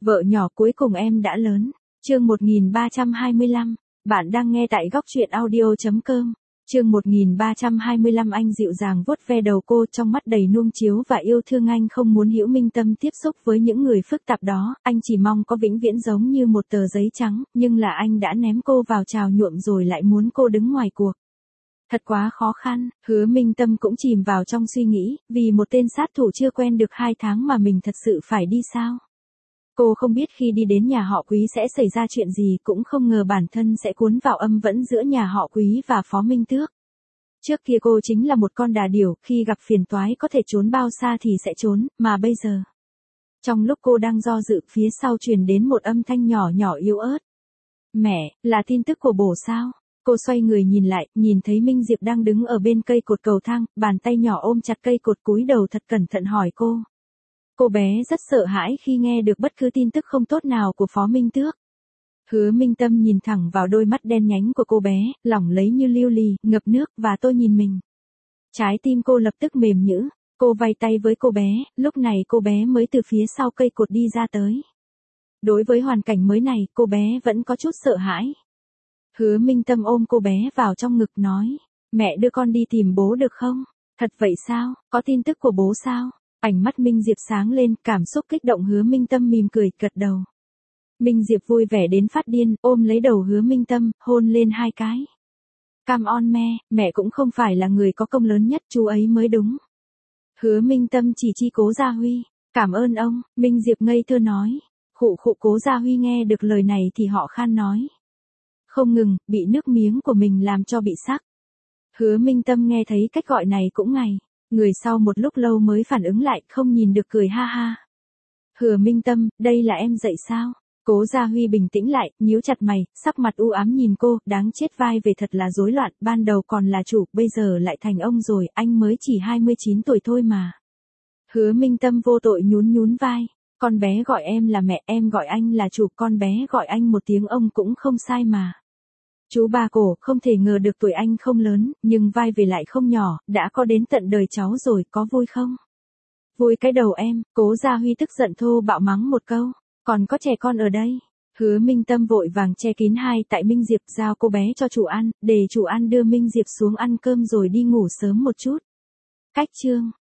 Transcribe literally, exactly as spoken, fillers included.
Vợ nhỏ cuối cùng em đã lớn. Chương một nghìn ba trăm hai mươi lăm. Bạn đang nghe tại góc truyện audio chấm com. Chương một nghìn ba trăm hai mươi lăm. Anh dịu dàng vuốt ve đầu cô, trong mắt đầy nuông chiếu và yêu thương. Anh không muốn Hữu Minh Tâm tiếp xúc với những người phức tạp đó, anh chỉ mong có vĩnh viễn giống như một tờ giấy trắng, nhưng là anh đã ném cô vào trào nhuộm rồi lại muốn cô đứng ngoài cuộc. Thật quá khó khăn. Hứa Minh Tâm cũng chìm vào trong suy nghĩ, vì một tên sát thủ chưa quen được hai tháng mà mình thật sự phải đi sao? Cô không biết khi đi đến nhà họ Quý sẽ xảy ra chuyện gì, cũng không ngờ bản thân sẽ cuốn vào âm vẫn giữa nhà họ Quý và Phó Minh Tước. Trước kia cô chính là một con đà điểu, khi gặp phiền toái có thể trốn bao xa thì sẽ trốn, mà bây giờ. Trong lúc cô đang do dự, phía sau truyền đến một âm thanh nhỏ nhỏ yếu ớt. Mẹ, là tin tức của bổ sao? Cô xoay người nhìn lại, nhìn thấy Minh Diệp đang đứng ở bên cây cột cầu thang, bàn tay nhỏ ôm chặt cây cột, cúi đầu thật cẩn thận hỏi cô. Cô bé rất sợ hãi khi nghe được bất cứ tin tức không tốt nào của Phó Minh Tước. Hứa Minh Tâm nhìn thẳng vào đôi mắt đen nhánh của cô bé, lỏng lấy như lưu ly, ngập nước, và tôi nhìn mình. Trái tim cô lập tức mềm nhũn. Cô vay tay với cô bé, lúc này cô bé mới từ phía sau cây cột đi ra tới. Đối với hoàn cảnh mới này, cô bé vẫn có chút sợ hãi. Hứa Minh Tâm ôm cô bé vào trong ngực nói, mẹ đưa con đi tìm bố được không? Thật vậy sao, có tin tức của bố sao? Ánh mắt Minh Diệp sáng lên, cảm xúc kích động. Hứa Minh Tâm mỉm cười, gật đầu. Minh Diệp vui vẻ đến phát điên, ôm lấy đầu Hứa Minh Tâm, hôn lên hai cái. Come on me, mẹ cũng không phải là người có công lớn nhất, chú ấy mới đúng. Hứa Minh Tâm chỉ chi Cố Gia Huy. Cảm ơn ông, Minh Diệp ngây thơ nói. Khụ khụ. Cố Gia Huy nghe được lời này thì họ khan nói. Không ngừng, bị nước miếng của mình làm cho bị sắc. Hứa Minh Tâm nghe thấy cách gọi này cũng ngày. Người sau một lúc lâu mới phản ứng lại, không nhìn được cười ha ha. Hứa Minh Tâm, đây là em dậy sao? Cố Gia Huy bình tĩnh lại, nhíu chặt mày, sắc mặt u ám nhìn cô, đáng chết, vai về thật là rối loạn, ban đầu còn là chủ, bây giờ lại thành ông rồi, anh mới chỉ hai mươi chín tuổi thôi mà. Hứa Minh Tâm vô tội nhún nhún vai, con bé gọi em là mẹ, em gọi anh là chủ, con bé gọi anh một tiếng ông cũng không sai mà. Chú ba cổ, không thể ngờ được tuổi anh không lớn, nhưng vai về lại không nhỏ, đã có đến tận đời cháu rồi, có vui không? Vui cái đầu em. Cố Gia Huy tức giận thô bạo mắng một câu, còn có trẻ con ở đây. Hứa Minh Tâm vội vàng che kín hai tại Minh Diệp, giao cô bé cho chủ ăn, để chủ ăn đưa Minh Diệp xuống ăn cơm rồi đi ngủ sớm một chút. Cách chương